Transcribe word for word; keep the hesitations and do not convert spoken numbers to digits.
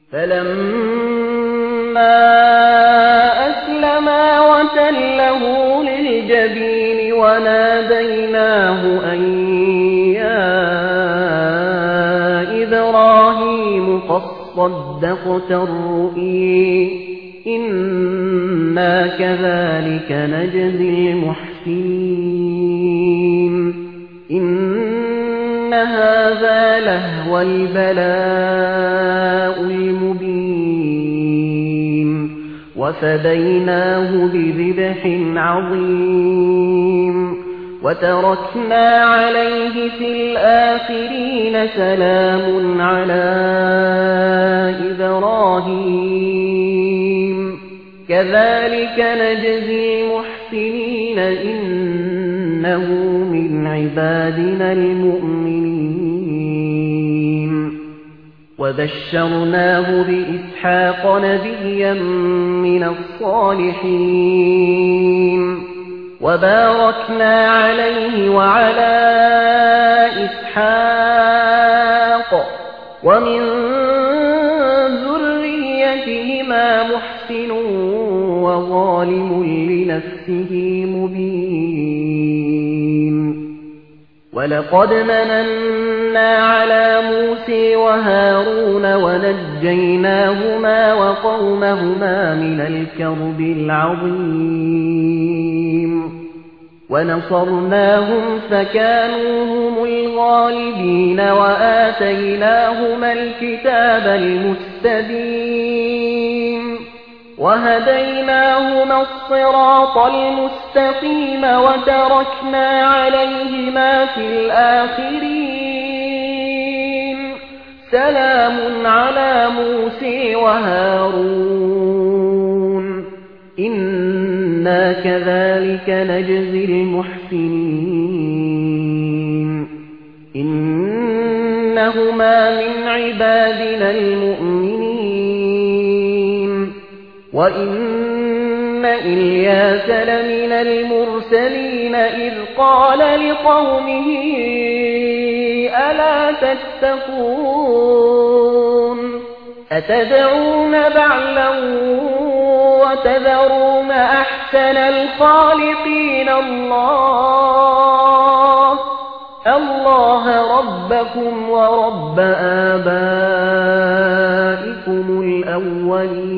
فَلَمَّا أَسْلَمَا وَتَلَّهُ لِلْجَبِينِ وَنَادَيْنَاهُ أَن يَا إِبْرَاهِيمُ قَدْ صَدَّقْتَ الرُّؤْيَا إِنَّا كَذَلِكَ نَجْزِي الْمُحْسِنِينَ إِنَّ هَذَا لَهُوَ الْبَلَاءُ الْمُبِينُ وَفَدَيْنَاهُ بِذِبْحٍ عَظِيمٍ وَتَرَكْنَا عَلَيْهِ فِي الْآخِرِينَ سَلَامٌ عَلَى إِبْرَاهِيمَ كَذَلِكَ نَجْزِي الْمُحْسِنِينَ إِنَّهُ مِنْ عِبَادِنَا الْمُؤْمِنِينَ وَبَشَّرْنَاهُ بِإِسْحَاقَ نَبِيًّا مِنَ الصَّالِحِينَ وَبَارَكْنَا عَلَيْهِ وَعَلَى إِسْحَاقَ وَمِن ذُرِّيَّتِهِمَا مُحْسِنٌ وَظَالِمٌ لِنَفْسِهِ مُبِينٌ وَلَقَدْ مَنَنَّا عَلَى مُوسَى وَهَارُونَ وَنَجَّيْنَاهُمَا وَقَوْمَهُمَا مِنَ الْكَرْبِ الْعَظِيمِ وَنَصَرْنَاهُمْ فَكَانُوا هُمُ الْغَالِبِينَ وَآتَيْنَاهُمَا الْكِتَابَ الْمُسْتَبِينَ وَهَدَيْنَاهُمَا الصِّرَاطَ الْمُسْتَقِيمَ وَتَرَكْنَا عَلَيْهِمَا فِي الْآخِرِينَ سَلَامٌ عَلَى مُوسَى وَهَارُونَ إِنَّا كَذَلِكَ نَجْزِي الْمُحْسِنِينَ إِنَّهُمَا مِنْ عِبَادِنَا الْمُؤْمِنِينَ وَإِنَّ إِلْيَاسَ لَمِنَ الْمُرْسَلِينَ إِذْ قَالَ لِقَوْمِهِ أَلَا تَتَّقُونَ أَتَدْعُونَ بَعْلًا وَتَذَرُونَ أَحْسَنَ الْخَالِقِينَ اللَّهَ اللَّهَ رَبَّكُمْ وَرَبَّ آبَائِكُمُ الْأَوَّلِينَ